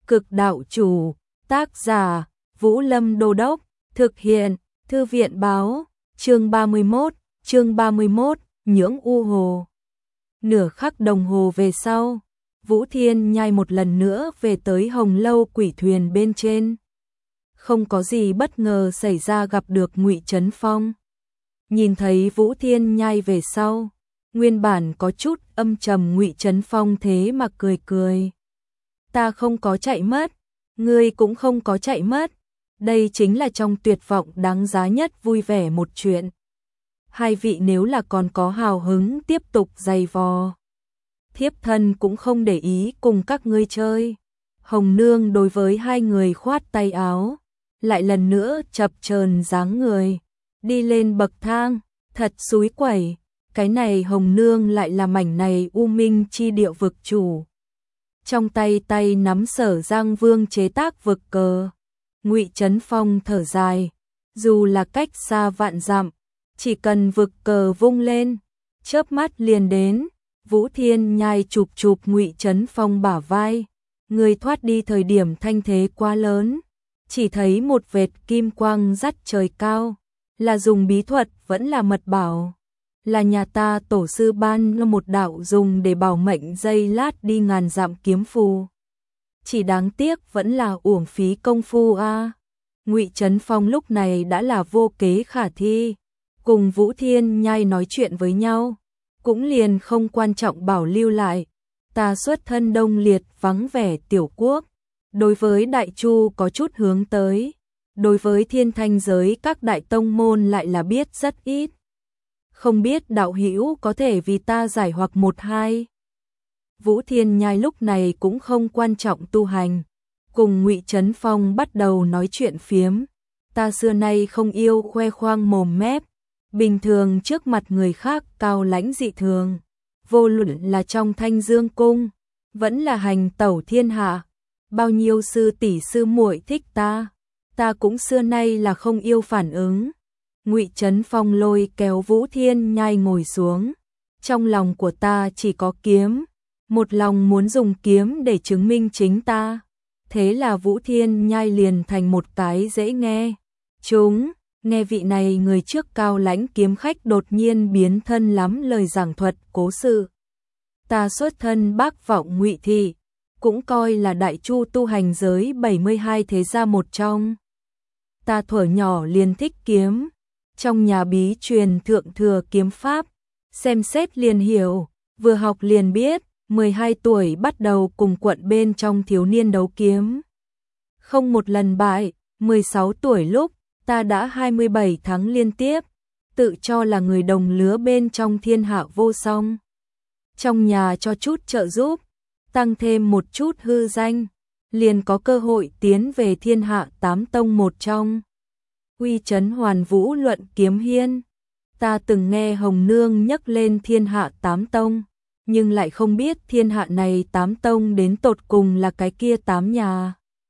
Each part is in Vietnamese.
Cực đạo chủ, tác giả, Vũ Lâm Đô Đốc, thực hiện, Thư viện báo, chương 31, Nhưỡng U Hồ. Nửa khắc đồng hồ về sau, Vũ Thiên Nhai một lần nữa về tới Hồng Lâu quỷ thuyền bên trên. Không có gì bất ngờ xảy ra, gặp được Ngụy Trấn Phong. Nhìn thấy Vũ Thiên Nhai về sau, nguyên bản có chút âm trầm Ngụy Trấn Phong thế mà cười cười. Ta không có chạy mất, ngươi cũng không có chạy mất. Đây chính là trong tuyệt vọng đáng giá nhất vui vẻ một chuyện. Hai vị nếu là còn có hào hứng tiếp tục giày vò, thiếp thân cũng không để ý cùng các ngươi chơi. Hồng Nương đối với hai người khoát tay áo, lại lần nữa chập chờn dáng người, đi lên bậc thang, thật xúi quẩy. Cái này Hồng Nương lại là mảnh này U Minh chi điệu vực chủ. Trong tay nắm Sở Giang Vương chế tác vực cờ. Ngụy Trấn Phong thở dài, dù là cách xa vạn dặm, chỉ cần vực cờ vung lên, chớp mắt liền đến. Vũ Thiên Nhai chụp Ngụy Trấn Phong bả vai, người thoát đi thời điểm thanh thế quá lớn, chỉ thấy một vệt kim quang dắt trời cao, là dùng bí thuật vẫn là mật bảo, là nhà ta tổ sư ban một đạo dùng để bảo mệnh giây lát đi ngàn dặm kiếm phù. Chỉ đáng tiếc vẫn là uổng phí công phu a. Ngụy Trấn Phong lúc này đã là vô kế khả thi, cùng Vũ Thiên Nhai nói chuyện với nhau, cũng liền không quan trọng bảo lưu lại. Ta xuất thân đông liệt vắng vẻ tiểu quốc, đối với Đại Chu có chút hướng tới, đối với thiên thanh giới các đại tông môn lại là biết rất ít. Không biết đạo hữu có thể vì ta giải hoặc một hai. Vũ Thiên Nhai lúc này cũng không quan trọng tu hành, cùng Ngụy Trấn Phong bắt đầu nói chuyện phiếm. Ta xưa nay không yêu khoe khoang mồm mép, bình thường trước mặt người khác cao lãnh dị thường, vô luận là trong Thanh Dương cung, vẫn là hành tẩu thiên hạ, bao nhiêu sư tỷ sư muội thích ta cũng xưa nay là không yêu phản ứng. Ngụy Trấn Phong lôi kéo Vũ Thiên Nhai ngồi xuống, trong lòng của ta chỉ có kiếm, một lòng muốn dùng kiếm để chứng minh chính ta. Thế là Vũ Thiên Nhai liền thành một cái dễ nghe. Nghe vị này người trước cao lãnh kiếm khách đột nhiên biến thân lắm lời giảng thuật cố sự. Ta xuất thân Bắc Vọng Ngụy thị, cũng coi là Đại Chu tu hành giới 72 thế gia một trong. Ta thuở nhỏ liền thích kiếm, trong nhà bí truyền thượng thừa kiếm pháp, xem xét liền hiểu, vừa học liền biết. 12 tuổi bắt đầu cùng quận bên trong thiếu niên đấu kiếm, không một lần bại. 16 tuổi lúc, ta đã 27 tháng liên tiếp, tự cho là người đồng lứa bên trong thiên hạ vô song. Trong nhà cho chút trợ giúp, tăng thêm một chút hư danh, liền có cơ hội tiến về thiên hạ 8 tông một trong. Uy Trấn Hoàn Vũ luận kiếm hiên, ta từng nghe Hồng Nương nhắc lên thiên hạ 8 tông, nhưng lại không biết thiên hạ này 8 tông đến tột cùng là cái kia 8 nhà.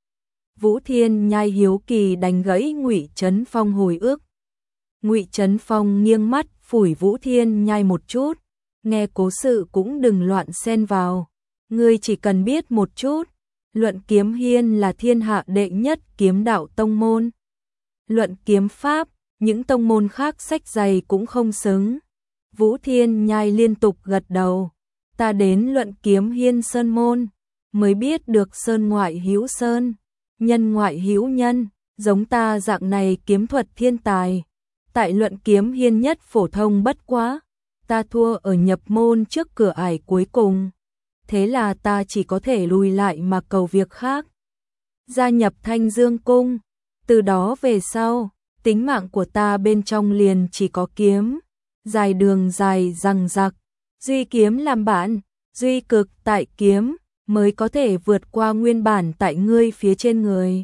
Vũ Thiên Nhai hiếu kỳ đánh gãy Ngụy Trấn Phong hồi ức. Ngụy Trấn Phong nghiêng mắt phủi Vũ Thiên Nhai một chút, nghe cố sự cũng đừng loạn xen vào, ngươi chỉ cần biết một chút, luận kiếm hiên là thiên hạ đệ nhất kiếm đạo tông môn. Luận kiếm pháp, những tông môn khác sách dày cũng không xứng. Vũ Thiên Nhai liên tục gật đầu. Ta đến luận kiếm hiên sơn môn, mới biết được sơn ngoại hữu sơn, nhân ngoại hữu nhân, giống ta dạng này kiếm thuật thiên tài. Tại luận kiếm hiên nhất phổ thông bất quá, ta thua ở nhập môn trước cửa ải cuối cùng. Thế là ta chỉ có thể lùi lại mà cầu việc khác. Gia nhập Thanh Dương cung, từ đó về sau, tính mạng của ta bên trong liền chỉ có kiếm, dài đường dài răng rạc. Duy kiếm làm bạn, duy cực tại kiếm, mới có thể vượt qua nguyên bản tại ngươi phía trên người.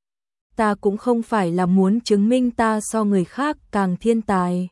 Ta cũng không phải là muốn chứng minh ta so người khác càng thiên tài.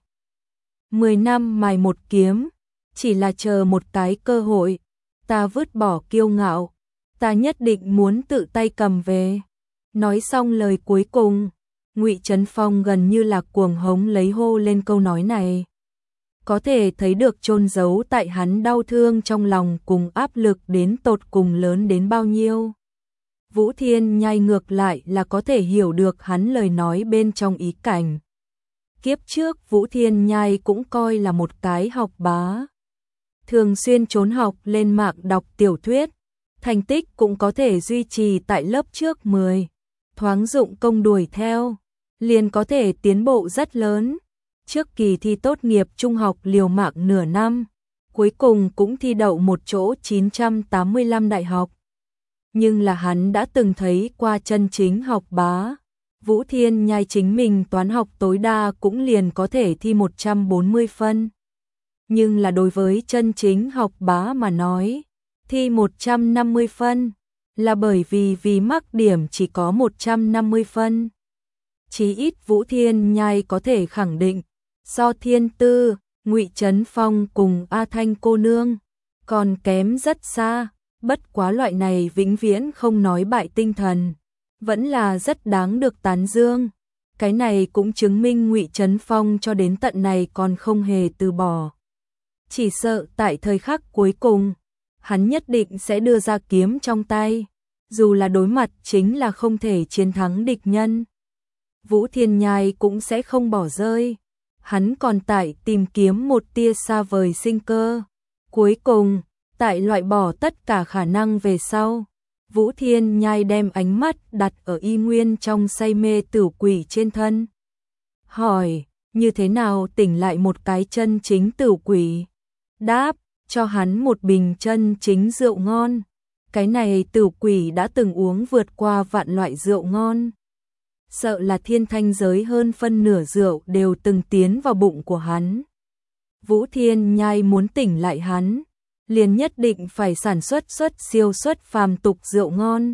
10 năm mài một kiếm, chỉ là chờ một cái cơ hội. Ta vứt bỏ kiêu ngạo, ta nhất định muốn tự tay cầm về. Nói xong lời cuối cùng, Ngụy Trấn Phong gần như là cuồng hống lấy hô lên câu nói này. Có thể thấy được chôn giấu tại hắn đau thương trong lòng cùng áp lực đến tột cùng lớn đến bao nhiêu. Vũ Thiên Nhai ngược lại là có thể hiểu được hắn lời nói bên trong ý cảnh. Kiếp trước Vũ Thiên Nhai cũng coi là một cái học bá. Thường xuyên trốn học lên mạng đọc tiểu thuyết, thành tích cũng có thể duy trì tại lớp trước 10. Thoáng dụng công đuổi theo, liền có thể tiến bộ rất lớn. Trước kỳ thi tốt nghiệp trung học liều mạng nửa năm, cuối cùng cũng thi đậu một chỗ 985 đại học. Nhưng là hắn đã từng thấy qua chân chính học bá. Vũ Thiên Nhai chính mình toán học tối đa cũng liền có thể thi 140 phân. Nhưng là đối với chân chính học bá mà nói, thi 150 phân là bởi vì mắc điểm chỉ có 150 phân. Chí ít Vũ Thiên Nhai có thể khẳng định, so Thiên Tư, Ngụy Trấn Phong cùng A Thanh cô nương còn kém rất xa, bất quá loại này vĩnh viễn không nói bại tinh thần, vẫn là rất đáng được tán dương. Cái này cũng chứng minh Ngụy Trấn Phong cho đến tận này còn không hề từ bỏ. Chỉ sợ tại thời khắc cuối cùng, hắn nhất định sẽ đưa ra kiếm trong tay, dù là đối mặt chính là không thể chiến thắng địch nhân. Vũ Thiên Nhai cũng sẽ không bỏ rơi, hắn còn tại tìm kiếm một tia xa vời sinh cơ. Cuối cùng, tại loại bỏ tất cả khả năng về sau, Vũ Thiên Nhai đem ánh mắt đặt ở Y Nguyên trong say mê tử quỷ trên thân. Hỏi, như thế nào tỉnh lại một cái chân chính tử quỷ? Đáp, cho hắn một bình chân chính rượu ngon. Cái này tử quỷ đã từng uống vượt qua vạn loại rượu ngon. Sợ là thiên thanh giới hơn phân nửa rượu đều từng tiến vào bụng của hắn. Vũ Thiên Nhai muốn tỉnh lại hắn, liền nhất định phải sản xuất siêu xuất phàm tục rượu ngon.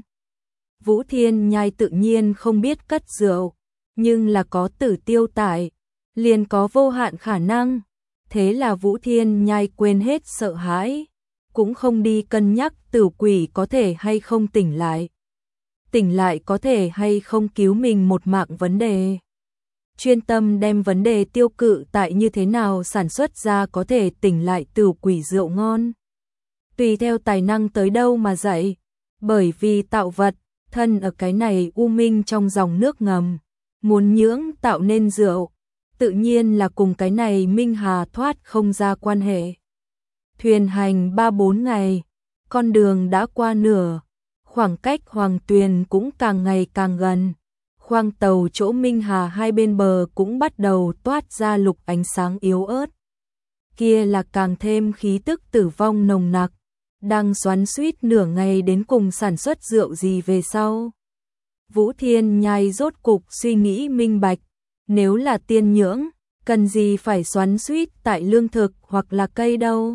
Vũ Thiên Nhai tự nhiên không biết cất rượu, nhưng là có Tử Tiêu tại, liền có vô hạn khả năng. Thế là Vũ Thiên Nhai quên hết sợ hãi, cũng không đi cân nhắc tử quỷ có thể hay không tỉnh lại. Tỉnh lại có thể hay không cứu mình một mạng vấn đề. Chuyên tâm đem vấn đề tiêu cự tại như thế nào sản xuất ra có thể tỉnh lại tử quỷ rượu ngon. Tùy theo tài năng tới đâu mà dạy, bởi vì tạo vật, thân ở cái này u minh trong dòng nước ngầm, muốn nhưỡng tạo nên rượu, tự nhiên là cùng cái này minh hà thoát không ra quan hệ. Thuyền hành 3-4 ngày, con đường đã qua nửa, khoảng cách Hoàng Tuyền cũng càng ngày càng gần. Khoang tàu chỗ minh hà hai bên bờ cũng bắt đầu toát ra lục ánh sáng yếu ớt. Kia là càng thêm khí tức tử vong nồng nặc, đang xoắn xuýt nửa ngày đến cùng sản xuất rượu gì về sau. Vũ Thiên Nhai rốt cục suy nghĩ minh bạch, nếu là tiên nhưỡng, cần gì phải xoắn xuýt tại lương thực hoặc là cây đâu.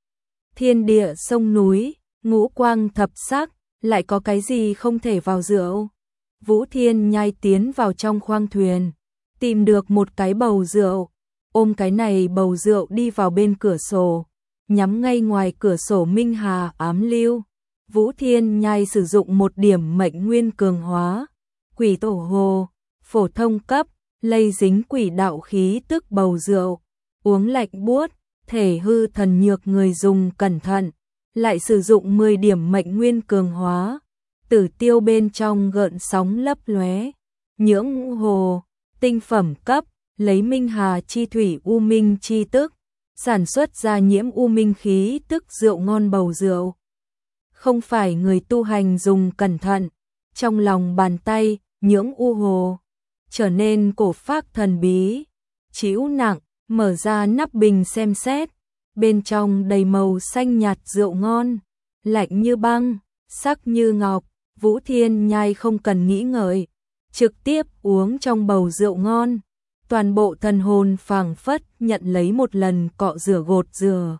Thiên địa sông núi, ngũ quang thập sắc, lại có cái gì không thể vào rượu. Vũ Thiên Nhai tiến vào trong khoang thuyền, tìm được một cái bầu rượu, ôm cái này bầu rượu đi vào bên cửa sổ, nhắm ngay ngoài cửa sổ minh hà ám lưu. Vũ Thiên Nhai sử dụng một điểm mệnh nguyên cường hóa, quỷ tổ hồ, phổ thông cấp, lây dính quỷ đạo khí tức bầu rượu, uống lạnh buốt, thể hư thần nhược người dùng cẩn thận, lại sử dụng 10 điểm mệnh nguyên cường hóa. Tử tiêu bên trong gợn sóng lấp lóe, nhưỡng hồ, tinh phẩm cấp, lấy minh hà chi thủy u minh chi tức, sản xuất ra nhiễm u minh khí tức rượu ngon bầu rượu. Không phải người tu hành dùng cẩn thận, trong lòng bàn tay, nhưỡng u hồ, trở nên cổ phác thần bí, trĩu nặng, mở ra nắp bình xem xét, bên trong đầy màu xanh nhạt rượu ngon, lạnh như băng, sắc như ngọc. Vũ Thiên Nhai không cần nghĩ ngợi, trực tiếp uống trong bầu rượu ngon, toàn bộ thần hồn phảng phất nhận lấy một lần cọ rửa gột rửa.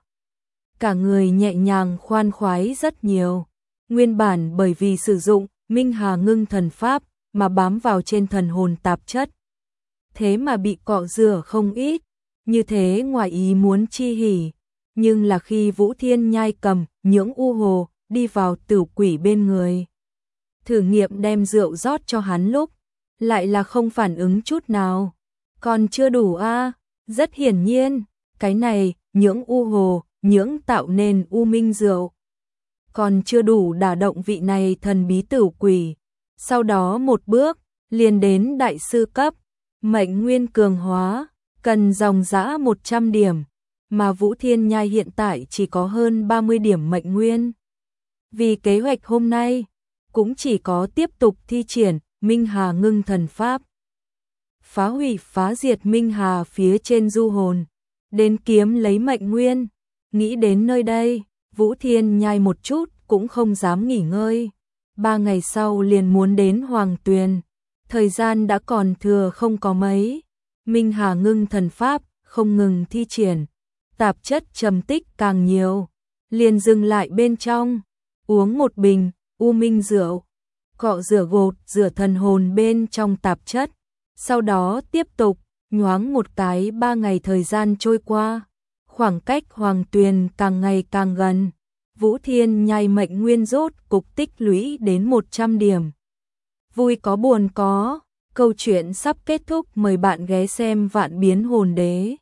Cả người nhẹ nhàng khoan khoái rất nhiều, nguyên bản bởi vì sử dụng Minh Hà ngưng thần pháp mà bám vào trên thần hồn tạp chất. Thế mà bị cọ rửa không ít, như thế ngoài ý muốn chi hỉ, nhưng là khi Vũ Thiên Nhai cầm nhưỡng u hồ đi vào tử quỷ bên người, thử nghiệm đem rượu rót cho hắn lúc, lại là không phản ứng chút nào. Còn chưa đủ a, rất hiển nhiên, cái này, nhưỡng u hồ, nhưỡng tạo nên u minh rượu. còn chưa đủ đả động vị này thần bí tử quỷ. Sau đó một bước, liền đến đại sư cấp, mệnh nguyên cường hóa, cần dòng dã 100 điểm, mà Vũ Thiên Nhai hiện tại chỉ có hơn 30 điểm mệnh nguyên. Vì kế hoạch hôm nay, cũng chỉ có tiếp tục thi triển Minh Hà ngưng thần pháp. Phá hủy phá diệt Minh Hà phía trên du hồn, đến kiếm lấy mệnh nguyên. Nghĩ đến nơi đây, Vũ Thiên Nhai một chút cũng không dám nghỉ ngơi. 3 ngày sau liền muốn đến Hoàng Tuyền, thời gian đã còn thừa không có mấy. Minh Hà ngưng thần pháp không ngừng thi triển, tạp chất trầm tích càng nhiều, liền dừng lại bên trong, uống một bình U Minh rượu, cọ rửa gột rửa thần hồn bên trong tạp chất, sau đó tiếp tục, nhoáng một cái 3 ngày thời gian trôi qua, khoảng cách Hoàng Tuyền càng ngày càng gần. Vũ Thiên Nhai mệnh nguyên rốt cục tích lũy đến 100 điểm. Vui có buồn có, câu chuyện sắp kết thúc, mời bạn ghé xem Vạn Biến Hồn Đế.